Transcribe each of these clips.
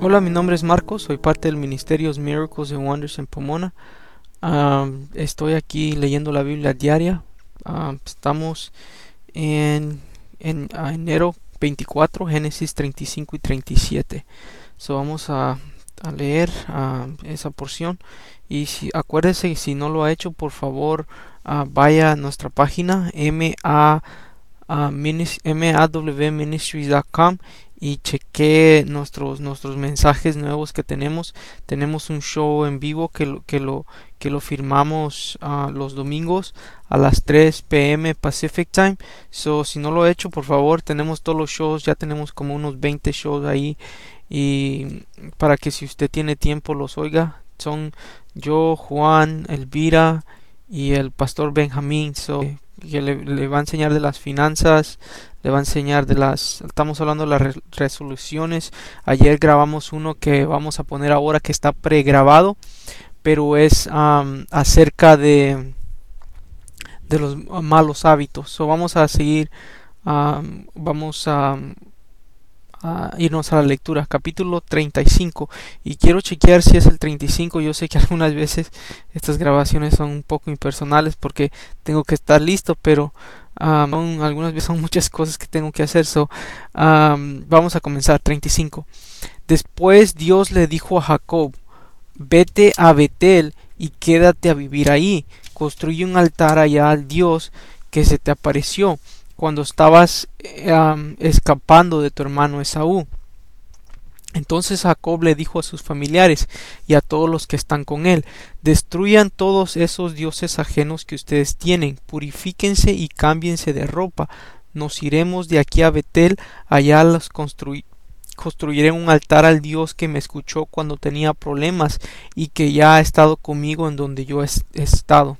Hola, mi nombre es Marcos, soy parte del Ministerio Miracles and Wonders en Pomona. Estoy aquí leyendo la Biblia diaria. Estamos en, enero 24, Génesis 35 y 37. Vamos a leer esa porción. Y acuérdese, si no lo ha hecho, por favor, vaya a nuestra página mawministries.com y chequee nuestros mensajes nuevos que tenemos un show en vivo que lo firmamos los domingos a las 3 p.m. Pacific Time. Si no lo he hecho, por favor, tenemos todos los shows, ya tenemos como unos 20 shows ahí, y para que si usted tiene tiempo los oiga. Son yo, Juan, Elvira y el pastor Benjamín, que le va a enseñar de las finanzas, le va a enseñar estamos hablando de las resoluciones. Ayer grabamos uno que vamos a poner ahora, que está pregrabado, pero es acerca de los malos hábitos. Vamos a seguir, vamos a irnos a la lectura, capítulo 35, y quiero chequear si es el 35. Yo sé que algunas veces estas grabaciones son un poco impersonales porque tengo que estar listo, pero algunas veces son muchas cosas que tengo que hacer. Vamos a comenzar. 35. Después Dios le dijo a Jacob: vete a Betel y quédate a vivir ahí. Construye un altar allá al Dios que se te apareció cuando estabas escapando de tu hermano Esaú. Entonces Jacob le dijo a sus familiares y a todos los que están con él: destruyan todos esos dioses ajenos que ustedes tienen, purifíquense y cámbiense de ropa. Nos iremos de aquí a Betel, allá construiré un altar al Dios que me escuchó cuando tenía problemas y que ya ha estado conmigo en donde yo he estado.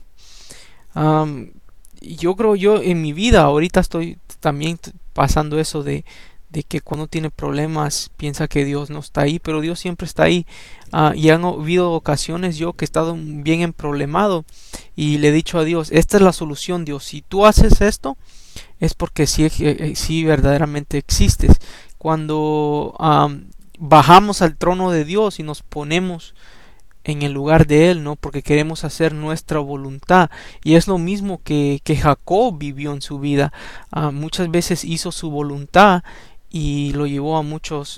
Yo en mi vida ahorita estoy también pasando eso de que cuando tiene problemas piensa que Dios no está ahí, pero Dios siempre está ahí. Y han habido ocasiones yo que he estado bien emproblemado y le he dicho a Dios: esta es la solución, Dios, si tú haces esto es porque sí verdaderamente existes. Cuando bajamos al trono de Dios y nos ponemos en el lugar de él, ¿no? Porque queremos hacer nuestra voluntad. Y es lo mismo que Jacob vivió en su vida. Muchas veces hizo su voluntad y lo llevó a muchos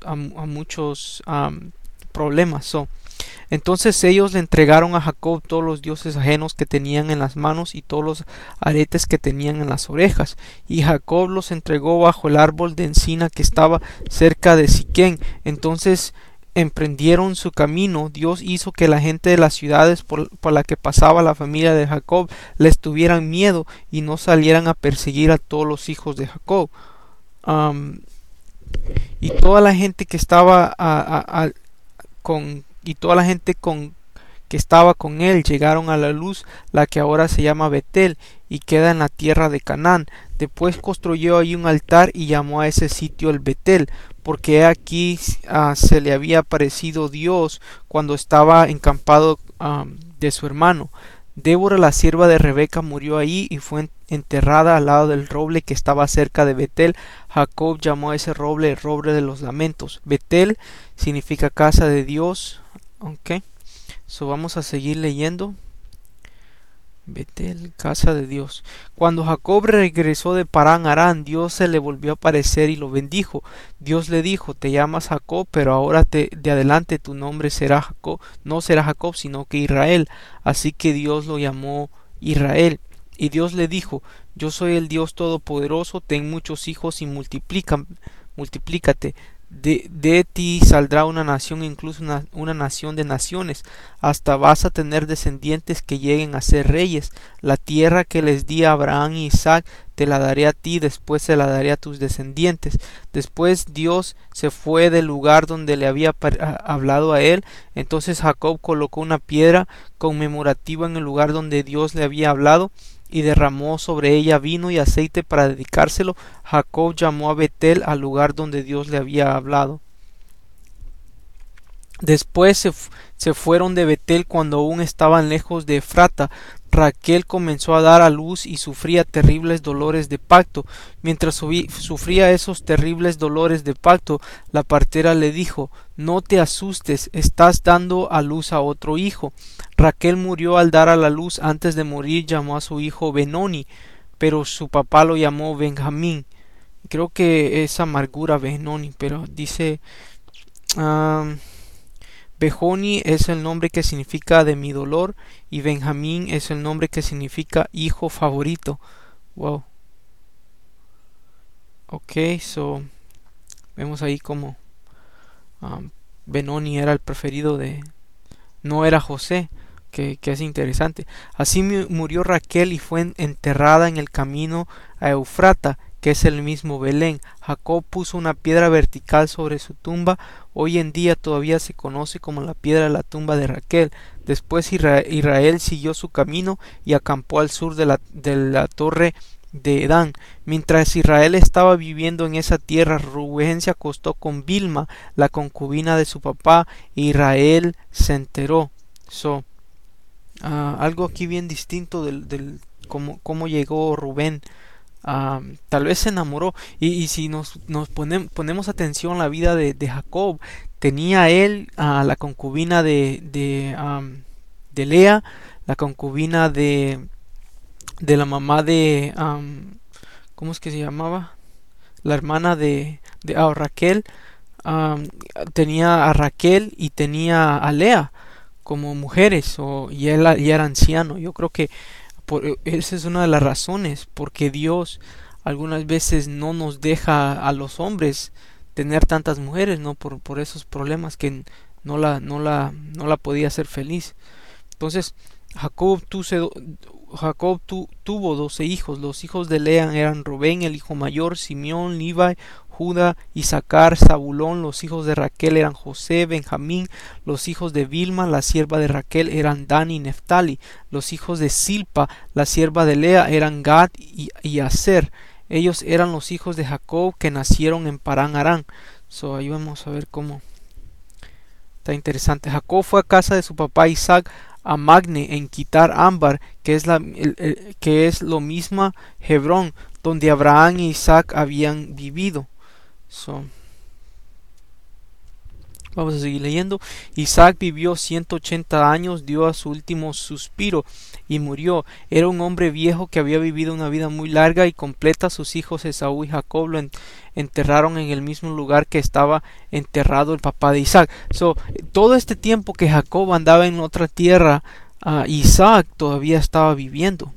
problemas. Entonces ellos le entregaron a Jacob todos los dioses ajenos que tenían en las manos y todos los aretes que tenían en las orejas, y Jacob los entregó bajo el árbol de encina que estaba cerca de Siquén. Entonces emprendieron su camino. Dios hizo que la gente de las ciudades por la que pasaba la familia de Jacob les tuvieran miedo y no salieran a perseguir a todos los hijos de Jacob. Y toda la gente que estaba que estaba con él llegaron a la luz, la que ahora se llama Betel y queda en la tierra de Canaán. Después construyó allí un altar y llamó a ese sitio el Betel, porque aquí se le había aparecido Dios cuando estaba encampado de su hermano. Débora, la sierva de Rebeca, murió ahí y fue enterrada al lado del roble que estaba cerca de Betel. Jacob llamó a ese roble el roble de los lamentos. Betel significa casa de Dios. Ok, vamos a seguir leyendo. Betel, casa de Dios. Cuando Jacob regresó de Parán Arán, Dios se le volvió a aparecer y lo bendijo. Dios le dijo: te llamas Jacob, pero ahora de adelante tu nombre será Jacob, no será Jacob, sino que Israel. Así que Dios lo llamó Israel. Y Dios le dijo: yo soy el Dios todopoderoso, ten muchos hijos y multiplícate. De ti saldrá una nación, incluso una nación de naciones. Hasta vas a tener descendientes que lleguen a ser reyes. La tierra que les di a Abraham y Isaac te la daré a ti, después se la daré a tus descendientes. Después Dios se fue del lugar donde le había hablado a él. Entonces Jacob colocó una piedra conmemorativa en el lugar donde Dios le había hablado y derramó sobre ella vino y aceite para dedicárselo. Jacob llamó a Betel al lugar donde Dios le había hablado. Después se fueron de Betel cuando aún estaban lejos de Efrata. Raquel comenzó a dar a luz y sufría terribles dolores de parto. Mientras sufría esos terribles dolores de parto, la partera le dijo: no te asustes, estás dando a luz a otro hijo. Raquel murió al dar a la luz. Antes de morir llamó a su hijo Benoni, pero su papá lo llamó Benjamín. Creo que es amargura Benoni, pero dice... Bejoni es el nombre que significa de mi dolor, y Benjamín es el nombre que significa hijo favorito. Wow. Ok, so vemos ahí como Benoni era el preferido de... no era José, que es interesante. Así murió Raquel y fue enterrada en el camino a Eufrata, que es el mismo Belén. Jacob puso una piedra vertical sobre su tumba. Hoy en día todavía se conoce como la piedra de la tumba de Raquel. Después Israel siguió su camino y acampó al sur de la torre de Dan. Mientras Israel estaba viviendo en esa tierra, Rubén se acostó con Bilma, la concubina de su papá, e Israel se enteró. Algo aquí bien distinto del cómo llegó Rubén. Tal vez se enamoró, y si nos ponemos atención a la vida de Jacob, tenía él a la concubina de Lea, la concubina de la mamá de ¿cómo es que se llamaba? La hermana de Raquel. Tenía a Raquel y tenía a Lea como mujeres, y él ya era anciano. Yo creo que esa es una de las razones porque Dios algunas veces no nos deja a los hombres tener tantas mujeres, ¿no? Por esos problemas que no la podía hacer feliz. Entonces Jacob tuvo 12 hijos. Los hijos de Lea eran Rubén, el hijo mayor, Simeón, Levi, Judá, Isaacar, Zabulón. Los hijos de Raquel eran José, Benjamín. Los hijos de Bilma, la sierva de Raquel, eran Dan y Neftali. Los hijos de Silpa, la sierva de Lea, eran Gad y Aser. Ellos eran los hijos de Jacob que nacieron en Parán Arán. Ahí vamos a ver cómo está interesante. Jacob fue a casa de su papá Isaac a Magne en Quitar Ámbar, que es lo mismo Hebrón, donde Abraham y Isaac habían vivido. Vamos a seguir leyendo. Isaac vivió 180 años, dio a su último suspiro y murió. Era un hombre viejo que había vivido una vida muy larga y completa. Sus hijos Esaú y Jacob lo enterraron en el mismo lugar que estaba enterrado el papá de Isaac. Todo este tiempo que Jacob andaba en otra tierra, Isaac todavía estaba viviendo.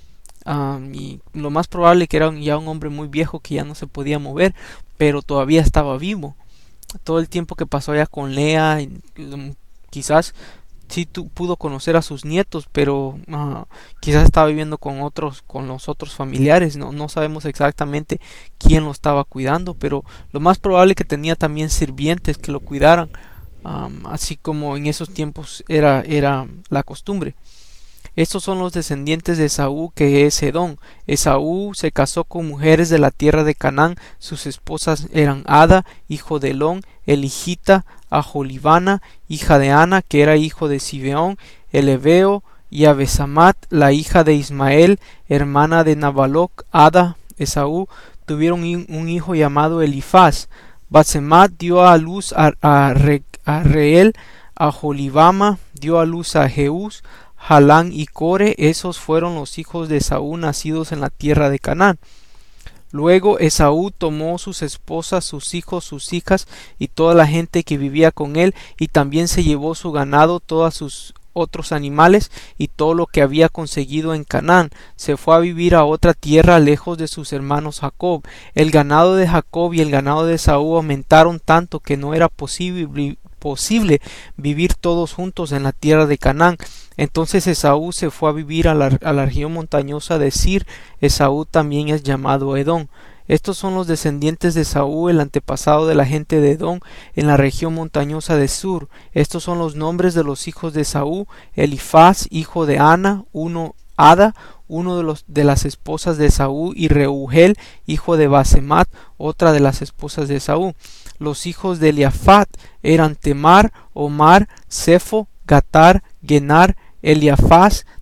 Y lo más probable que era ya un hombre muy viejo que ya no se podía mover, pero todavía estaba vivo. Todo el tiempo que pasó allá con Lea, quizás sí pudo conocer a sus nietos, pero quizás estaba viviendo con los otros familiares. No sabemos exactamente quién lo estaba cuidando, pero lo más probable que tenía también sirvientes que lo cuidaran, así como en esos tiempos era la costumbre. Estos son los descendientes de Esaú, que es Edom. Esaú se casó con mujeres de la tierra de Canaán. Sus esposas eran Ada, hijo de Elón, Eligita, Aholibana, hija de Ana, que era hijo de Sibeón, el Heveo, y Abesamat, la hija de Ismael, hermana de Nabaloc. Ada, Esaú tuvieron un hijo llamado Elifaz. Basemat dio a luz a Reel. Aholibama dio a luz a Jeús. Jalán y Core, esos fueron los hijos de Esaú nacidos en la tierra de Canaán. Luego Esaú tomó sus esposas, sus hijos, sus hijas y toda la gente que vivía con él, y también se llevó su ganado, todos sus otros animales y todo lo que había conseguido en Canaán. Se fue a vivir a otra tierra lejos de sus hermanos Jacob. El ganado de Jacob y el ganado de Esaú aumentaron tanto que no era posible vivir todos juntos en la tierra de Canaán. Entonces Esaú se fue a vivir a la región montañosa de Sir. Esaú también es llamado Edom. Estos son los descendientes de Esaú, el antepasado de la gente de Edom, en la región montañosa de Sur. Estos son los nombres de los hijos de Esaú: Elifaz, hijo de Ana, Ada, uno de las esposas de Esaú, y Reugel, hijo de Basemat, otra de las esposas de Esaú. Los hijos de Eliafat eran Temar, Omar, Sefo, Gatar, Genar, Eliafaz,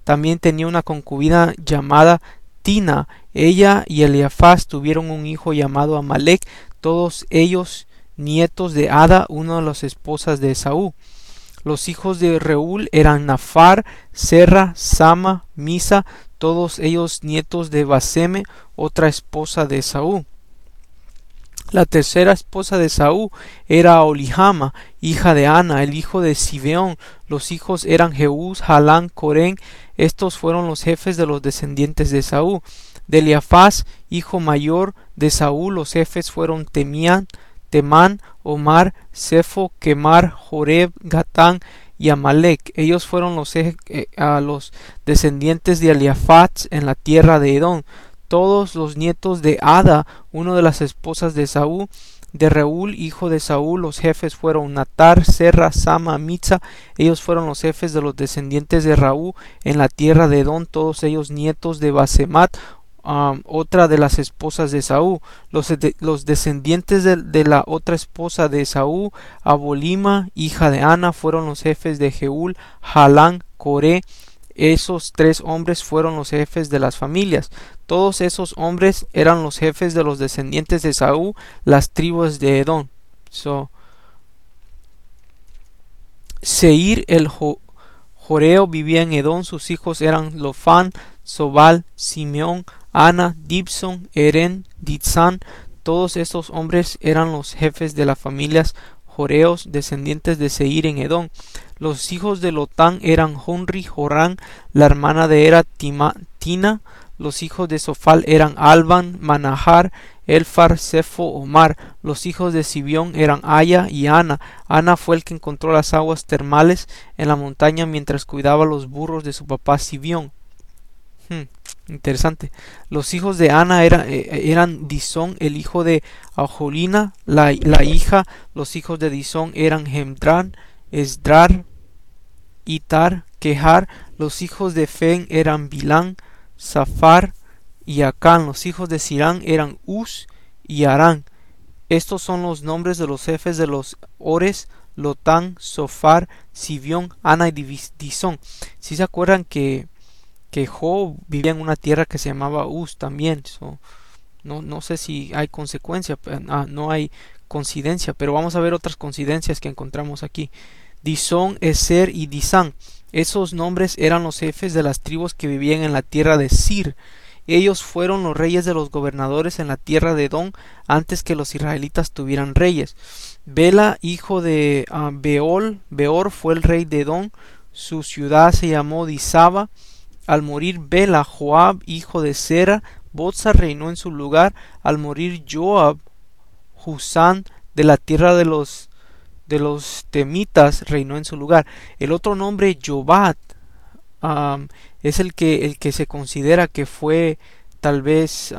también tenía una concubina llamada Tina. Ella y Eliafaz tuvieron un hijo llamado Amalec, todos ellos nietos de Ada, una de las esposas de Esaú. Los hijos de Reúl eran Nafar, Serra, Sama, Misa, todos ellos nietos de Baseme, otra esposa de Esaú. La tercera esposa de Esaú era Olihama, hija de Ana, el hijo de Sibeón. Los hijos eran Jeús, Jalán, Corén. Estos fueron los jefes de los descendientes de Esaú. De Eliafaz, hijo mayor de Esaú, los jefes fueron Temán, Omar, Sefo, Quemar, Joreb, Gatán y Amalec. Ellos fueron los descendientes de Eliafaz en la tierra de Edom. Todos los nietos de Ada, una de las esposas de Esaú. De Reúl, hijo de Saúl, los jefes fueron Natar, Serra, Sama, Mitza. Ellos fueron los jefes de los descendientes de Raú en la tierra de Edom, todos ellos nietos de Basemat, otra de las esposas de Esaú. Los descendientes de la otra esposa de Esaú, Abolima, hija de Ana, fueron los jefes de Jeúl, Jalán, Coré. Esos tres hombres fueron los jefes de las familias. Todos esos hombres eran los jefes de los descendientes de Esaú, las tribus de Edom. Seir el Joreo vivía en Edom. Sus hijos eran Lofán, Sobal, Simeón, Ana, Dibson, Eren, Ditzán. Todos estos hombres eran los jefes de las familias Joreos, descendientes de Seir en Edom. Los hijos de Lotán eran Honri, Jorán, la hermana de Era, Tina. Los hijos de Sofal eran Alban, Manahar, Elfar, Sefo, Omar. Los hijos de Sibión eran Aya y Ana. Ana fue el que encontró las aguas termales en la montaña mientras cuidaba los burros de su papá Sibión. Interesante. Los hijos de Ana eran Disón, el hijo de Ajolina, la hija. Los hijos de Disón eran Gemdran, Esdrar, Itar, Quejar. Los hijos de Fen eran Bilán, Zafar y Acán. Los hijos de Sirán eran Uz y Arán. Estos son los nombres de los jefes de los Ores, Lotán, Sofar, Sibión, Ana y Disón. Si se acuerdan que Job vivía en una tierra que se llamaba Uz también. No sé si hay consecuencia, no hay coincidencia, pero vamos a ver otras coincidencias que encontramos aquí. Disón, Eser y Disán. Esos nombres eran los jefes de las tribus que vivían en la tierra de Sir. Ellos fueron los reyes de los gobernadores en la tierra de Edom antes que los israelitas tuvieran reyes. Bela, hijo de Beor, fue el rey de Edom. Su ciudad se llamó Disaba. Al morir Bela, Joab, hijo de Sera, Botza reinó en su lugar. Al morir Joab, Husán de la tierra de los temitas reinó en su lugar. El otro nombre, Jobat, es el que se considera que fue tal vez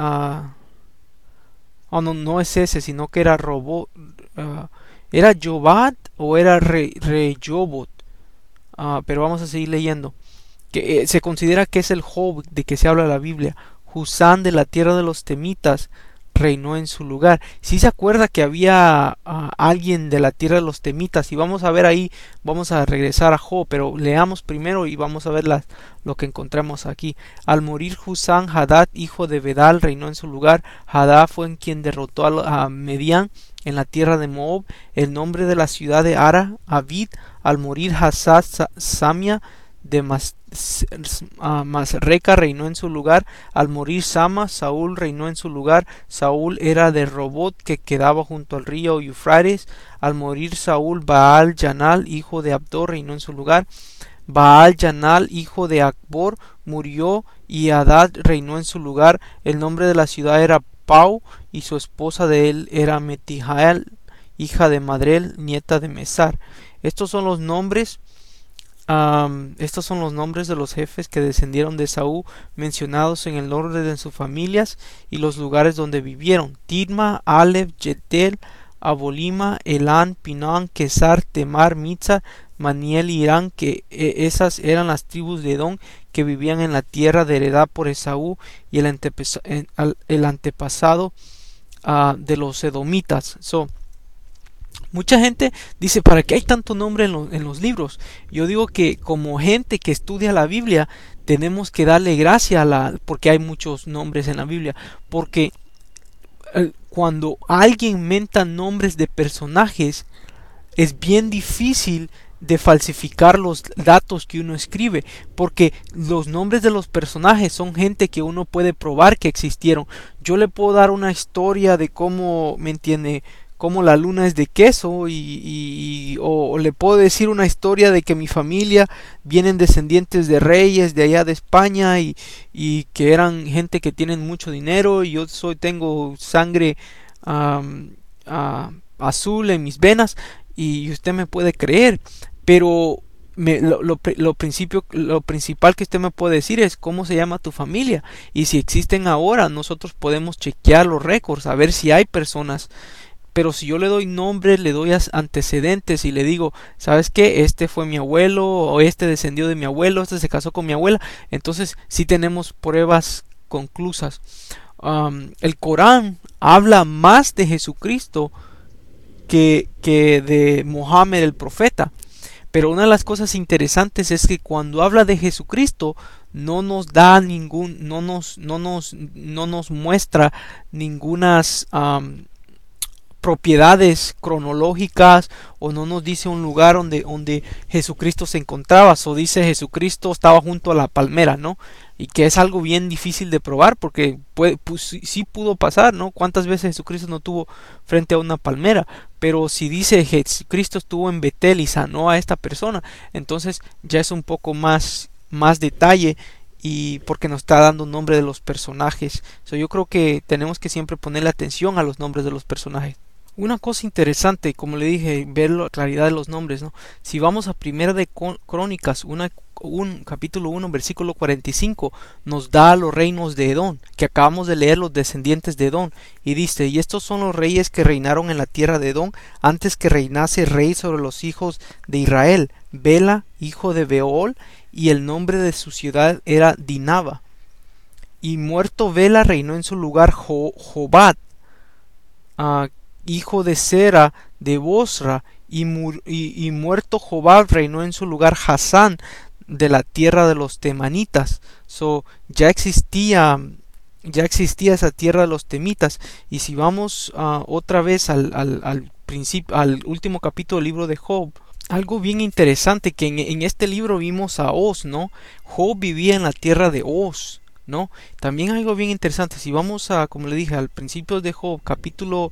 no es ese, sino que era era Jobat o era Rejobot, pero vamos a seguir leyendo. Que se considera que es el Job de que se habla la Biblia. Husán de la tierra de los temitas reinó en su lugar. Si se acuerda que había alguien de la tierra de los temitas, y vamos a ver ahí, vamos a regresar a Job, pero leamos primero y vamos a ver lo que encontramos aquí. Al morir Husán, Hadad, hijo de Bedal, reinó en su lugar. Hadad fue en quien derrotó a Medián en la tierra de Moab. El nombre de la ciudad de Ara, Avid. Al morir Hazad, Samia de Masreca reinó en su lugar. Al morir Sama, Saúl reinó en su lugar. Saúl era de Robot, que quedaba junto al río Eufrates. Al morir Saúl, Baal Yanal, hijo de Abdor, reinó en su lugar. Baal Yanal, hijo de Acbor, murió y Hadad reinó en su lugar. El nombre de la ciudad era Pau y su esposa de él era Metijael, hija de Madrel, nieta de Mesar. Estos son los nombres de los jefes que descendieron de Saúl, mencionados en el orden de sus familias y los lugares donde vivieron: Tidma, Alef, Yetel, Abolima, Elán, Pinán, Quesar, Temar, Mitza, Maniel y Irán, que esas eran las tribus de Edom que vivían en la tierra de heredad por Esaú y el antepasado de los edomitas. Mucha gente dice, ¿para qué hay tanto nombre en los libros? Yo digo que como gente que estudia la Biblia, tenemos que darle gracia porque hay muchos nombres en la Biblia. Porque cuando alguien inventa nombres de personajes, es bien difícil de falsificar los datos que uno escribe, porque los nombres de los personajes son gente que uno puede probar que existieron. Yo le puedo dar una historia de cómo, ¿me entiende?, cómo la luna es de queso o le puedo decir una historia de que mi familia vienen descendientes de reyes de allá de España y que eran gente que tienen mucho dinero y tengo sangre um, azul en mis venas y usted me puede creer, pero lo principal que usted me puede decir es cómo se llama tu familia, y si existen ahora, nosotros podemos chequear los récords a ver si hay personas. Pero si yo le doy nombres, le doy antecedentes y le digo, ¿sabes qué? Este fue mi abuelo, o este descendió de mi abuelo, este se casó con mi abuela, entonces sí tenemos pruebas conclusas. El Corán habla más de Jesucristo que de Mohammed el profeta. Pero una de las cosas interesantes es que cuando habla de Jesucristo no nos da no nos muestra ningunas propiedades cronológicas, o no nos dice un lugar donde Jesucristo se encontraba. O dice Jesucristo estaba junto a la palmera, ¿no? Y que es algo bien difícil de probar, porque sí pudo pasar, ¿no? ¿Cuántas veces Jesucristo no estuvo frente a una palmera? Pero si dice Jesucristo estuvo en Betel y sanó a esta persona, entonces ya es un poco más detalle, y porque nos está dando nombre de los personajes. Yo creo que tenemos que siempre ponerle atención a los nombres de los personajes. Una cosa interesante, como le dije, ver la claridad de los nombres, ¿no? Si vamos a Primera de Crónicas, capítulo 1, versículo 45, nos da los reinos de Edom, que acabamos de leer, los descendientes de Edom, y dice, y estos son los reyes que reinaron en la tierra de Edom, antes que reinase rey sobre los hijos de Israel, Bela, hijo de Beol, y el nombre de su ciudad era Dinaba. Y muerto Bela reinó en su lugar Jobad, hijo de Sera de Bosra, y muerto Jobab reinó en su lugar Hasán de la tierra de los temanitas. Ya existía esa tierra de los temitas. Y si vamos otra vez al último capítulo del libro de Job, algo bien interesante, que en este libro vimos a Oz, ¿no? Job vivía en la tierra de Oz, ¿no? También algo bien interesante, si vamos como le dije, al principio de Job, capítulo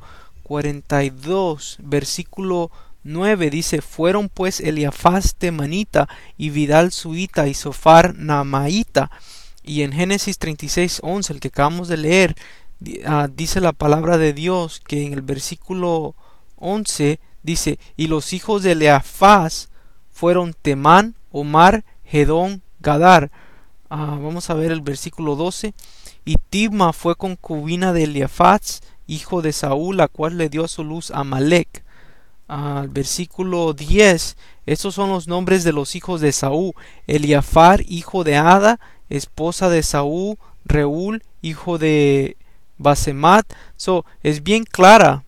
42, versículo 9, dice, fueron pues Eliafaz temanita y Vidal suita y Sofar namaita. Y en Génesis 36:11, el que acabamos de leer, dice la palabra de Dios que en el versículo 11 dice, y los hijos de Eliafaz fueron Temán, Omar, Gedón, Gadar. Vamos a ver el versículo 12. Y Tibma fue concubina de Eliafaz, hijo de Saúl, la cual le dio a su luz a Amalec. Versículo 10. Estos son los nombres de los hijos de Saúl: Eliafar, hijo de Ada, esposa de Saúl; Reúl, hijo de Basemat. Es bien clara.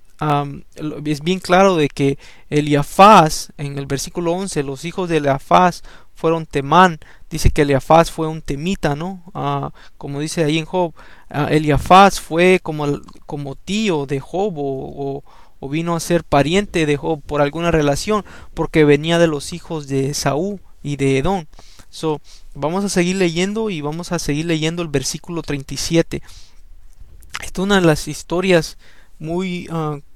Es bien claro de que Eliafaz, en el versículo 11, los hijos de Eliafaz fueron Temán. Dice que Eliafaz fue un temita, ¿no? Como dice ahí en Job, Eliafaz fue como tío de Job, o vino a ser pariente de Job por alguna relación, porque venía de los hijos de Saúl y de Edom. Vamos a seguir leyendo, y vamos a seguir leyendo el versículo 37. Esta es una de las historias muy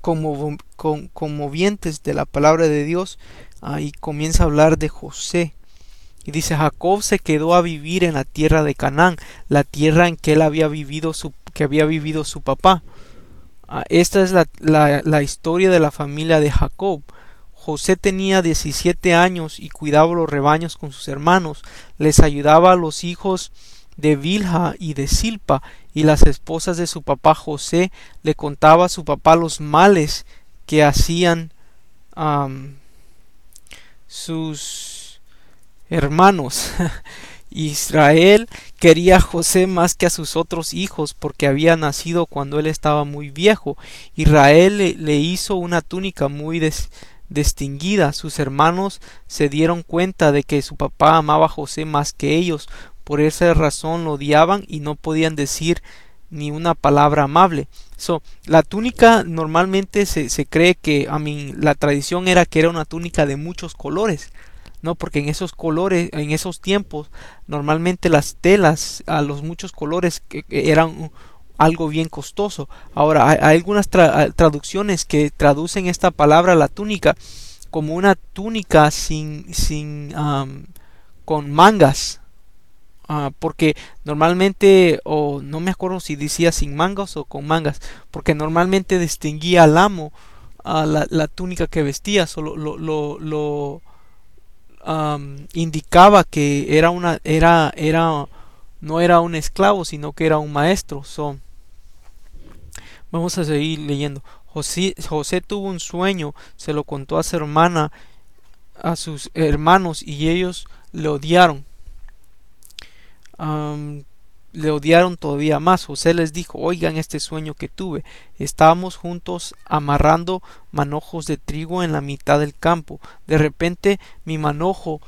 conmovientes de la palabra de Dios. Y comienza a hablar de José. Y dice, Jacob se quedó a vivir en la tierra de Canaán, la tierra en que él había vivido su papá. Esta es la historia de la familia de Jacob. José tenía 17 años y cuidaba los rebaños con sus hermanos. Les ayudaba a los hijos de Bilha y de Silpa, y las esposas de su papá José le contaba a su papá los males que hacían sus hermanos. Israel quería a José más que a sus otros hijos porque había nacido cuando él estaba muy viejo. Israel le hizo una túnica muy distinguida. Sus hermanos se dieron cuenta de que su papá amaba a José más que ellos. Por esa razón lo odiaban y no podían decir ni una palabra amable. La túnica normalmente se cree que, la tradición era que era una túnica de muchos colores, ¿no? Porque en esos colores, en esos tiempos, normalmente las telas a los muchos colores eran algo bien costoso. Ahora, hay algunas traducciones que traducen esta palabra, la túnica, como una túnica con mangas. Porque normalmente, o no me acuerdo si decía sin mangas o con mangas, porque normalmente distinguía al amo a la túnica que vestía, solo indicaba que no era un esclavo, sino que era un maestro. Vamos a seguir leyendo. José tuvo un sueño, se lo contó a su hermana, a sus hermanos, y ellos le odiaron. Le odiaron todavía más. José les dijo: oigan este sueño que tuve. Estábamos juntos amarrando manojos de trigo en la mitad del campo. De repente mi manojo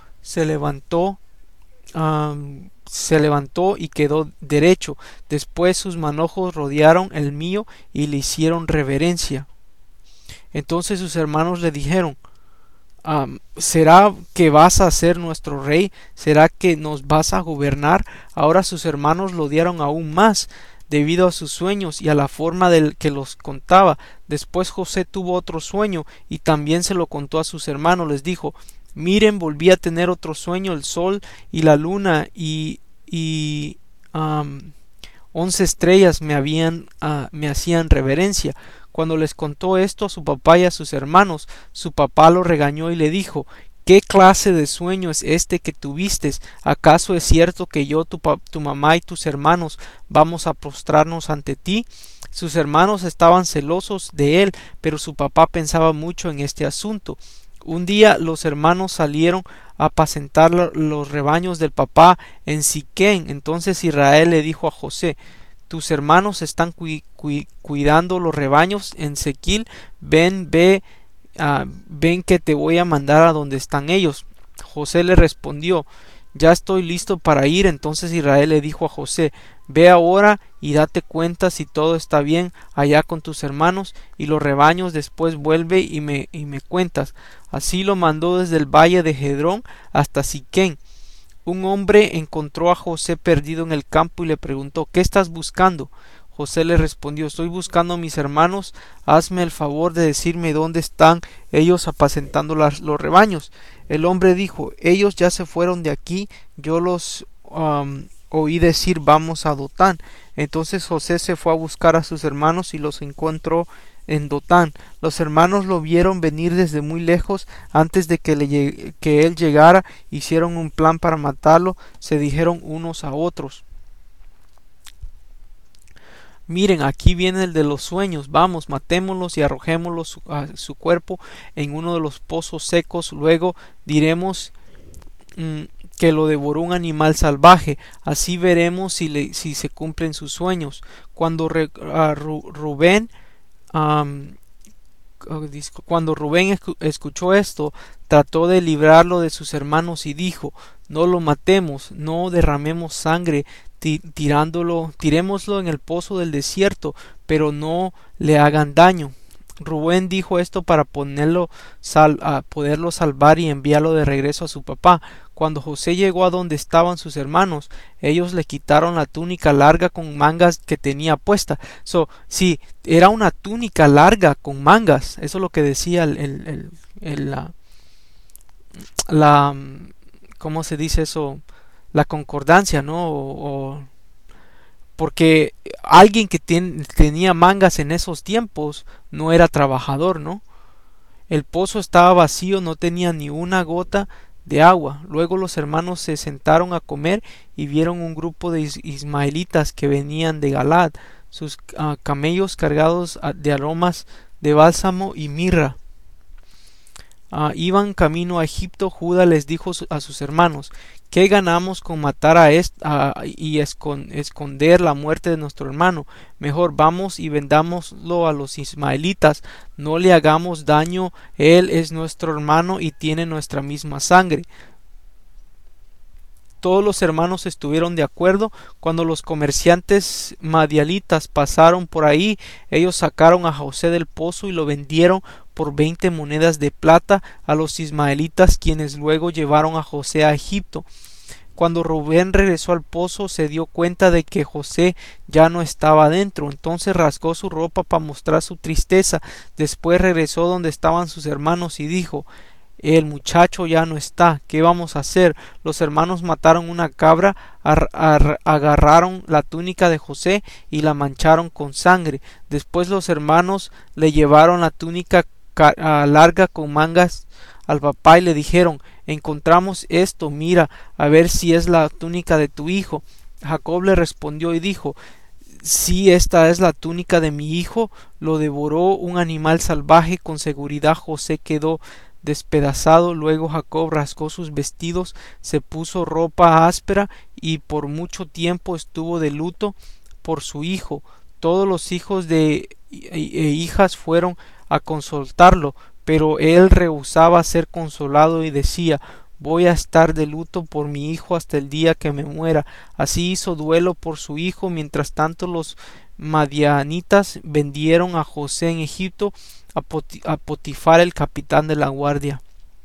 se levantó y quedó derecho. Después sus manojos rodearon el mío y le hicieron reverencia. Entonces sus hermanos le dijeron: ¿será que vas a ser nuestro rey? ¿Será que nos vas a gobernar? Ahora sus hermanos lo odiaron aún más debido a sus sueños y a la forma del que los contaba. Después José tuvo otro sueño y también se lo contó a sus hermanos. Les dijo: miren, volví a tener otro sueño. El sol y la luna y 11 estrellas me hacían reverencia. Cuando les contó esto a su papá y a sus hermanos, su papá lo regañó y le dijo: ¿qué clase de sueño es este que tuviste? ¿Acaso es cierto que yo, tu mamá y tus hermanos vamos a postrarnos ante ti? Sus hermanos estaban celosos de él, pero su papá pensaba mucho en este asunto. Un día los hermanos salieron a apacentar los rebaños del papá en Siquén. Entonces Israel le dijo a José: tus hermanos están cuidando los rebaños en Sequil. Ven que te voy a mandar a donde están ellos. José le respondió: ya estoy listo para ir. Entonces Israel le dijo a José: ve ahora y date cuenta si todo está bien allá con tus hermanos y los rebaños. Después vuelve y me cuentas. Así lo mandó desde el valle de Jedrón hasta Siquén. Un hombre encontró a José perdido en el campo y le preguntó: ¿qué estás buscando? José le respondió: estoy buscando a mis hermanos. Hazme el favor de decirme dónde están ellos apacentando los rebaños. El hombre dijo: ellos ya se fueron de aquí. Yo los oí decir: vamos a Dotán. Entonces José se fue a buscar a sus hermanos y los encontró en Dotán. Los hermanos lo vieron venir desde muy lejos. Antes de que él llegara, hicieron un plan para matarlo. Se dijeron unos a otros: miren, aquí viene el de los sueños. Vamos, matémoslos y arrojémoslo a su cuerpo en uno de los pozos secos. Luego diremos que lo devoró un animal salvaje. Así veremos si se cumplen sus sueños. Cuando Rubén escuchó esto, trató de librarlo de sus hermanos y dijo: no lo matemos, no derramemos sangre tirémoslo en el pozo del desierto, pero no le hagan daño. Rubén dijo esto para poderlo salvar y enviarlo de regreso a su papá. Cuando José llegó a donde estaban sus hermanos, ellos le quitaron la túnica larga con mangas que tenía puesta. Sí, era una túnica larga con mangas. Eso es lo que decía ¿cómo se dice eso? La concordancia, ¿no? Porque alguien que tenía mangas en esos tiempos no era trabajador, ¿no? El pozo estaba vacío, no tenía ni una gota de agua. Luego los hermanos se sentaron a comer y vieron un grupo de ismaelitas que venían de Galaad, sus camellos cargados de aromas de bálsamo y mirra. Iban camino a Egipto. Judá les dijo a sus hermanos: ¿Qué ganamos con matar a y esconder la muerte de nuestro hermano? Mejor vamos y vendámoslo a los ismaelitas. No le hagamos daño. Él es nuestro hermano y tiene nuestra misma sangre. Todos los hermanos estuvieron de acuerdo. Cuando los comerciantes madianitas pasaron por ahí, ellos sacaron a José del pozo y lo vendieron por 20 monedas de plata a los ismaelitas, quienes luego llevaron a José a Egipto. Cuando Rubén regresó al pozo, se dio cuenta de que José ya no estaba dentro. Entonces rasgó su ropa para mostrar su tristeza. Después regresó donde estaban sus hermanos y dijo: el muchacho ya no está. ¿Qué vamos a hacer? Los hermanos mataron una cabra, agarraron la túnica de José y la mancharon con sangre. Después los hermanos le llevaron la túnica larga con mangas al papá y le dijeron: encontramos esto, mira a ver si es la túnica de tu hijo. Jacob le respondió y dijo: si esta es la túnica de mi hijo, lo devoró un animal salvaje. Con seguridad José quedó despedazado. Luego Jacob rasgó sus vestidos, se puso ropa áspera y por mucho tiempo estuvo de luto por su hijo. Todos los hijos e hijas fueron a consoltarlo, pero él rehusaba ser consolado y decía: voy a estar de luto por mi hijo hasta el día que me muera. Así hizo duelo por su hijo. Mientras tanto los madianitas vendieron a José en Egipto a Potifar, el capitán de la guardia.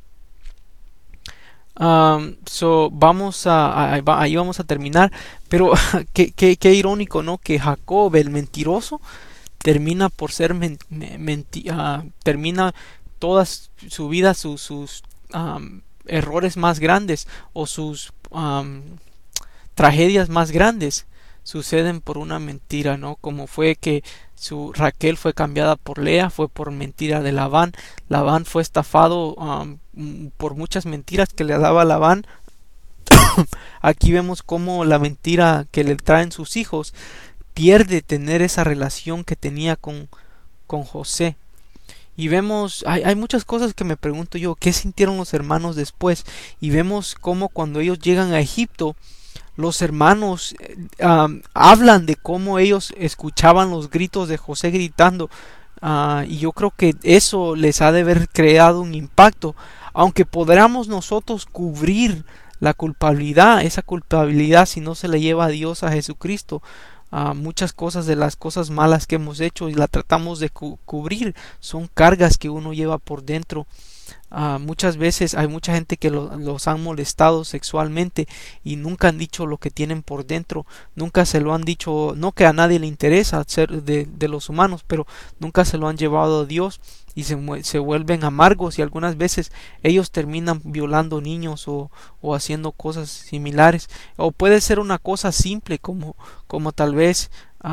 Ahí vamos a terminar, pero qué irónico, ¿no? Que Jacob, el mentiroso, termina por ser termina toda su vida, sus errores más grandes o sus tragedias más grandes suceden por una mentira, ¿no? Como fue que Raquel fue cambiada por Lea, fue por mentira de Labán. Labán fue estafado por muchas mentiras que le daba Labán. Aquí vemos cómo la mentira que le traen sus hijos pierde tener esa relación que tenía con José. Y vemos, hay muchas cosas que me pregunto yo, ¿qué sintieron los hermanos después? Y vemos cómo cuando ellos llegan a Egipto, los hermanos hablan de cómo ellos escuchaban los gritos de José gritando, y yo creo que eso les ha de haber creado un impacto. Aunque podamos nosotros cubrir la culpabilidad, esa culpabilidad, si no se le lleva a Dios, a Jesucristo, muchas cosas de las cosas malas que hemos hecho y la tratamos de cubrir, son cargas que uno lleva por dentro. Muchas veces hay mucha gente que los han molestado sexualmente y nunca han dicho lo que tienen por dentro, nunca se lo han dicho. No que a nadie le interesa ser de los humanos, pero nunca se lo han llevado a Dios y se vuelven amargos, y algunas veces ellos terminan violando niños o haciendo cosas similares. O puede ser una cosa simple como tal vez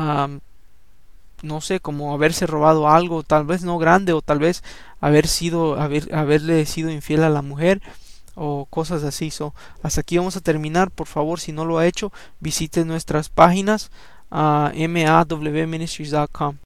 no sé, como haberse robado algo, tal vez no grande, o tal vez haberle sido infiel a la mujer o cosas así. Hasta aquí vamos a terminar. Por favor, si no lo ha hecho, visite nuestras páginas, mawministries.com.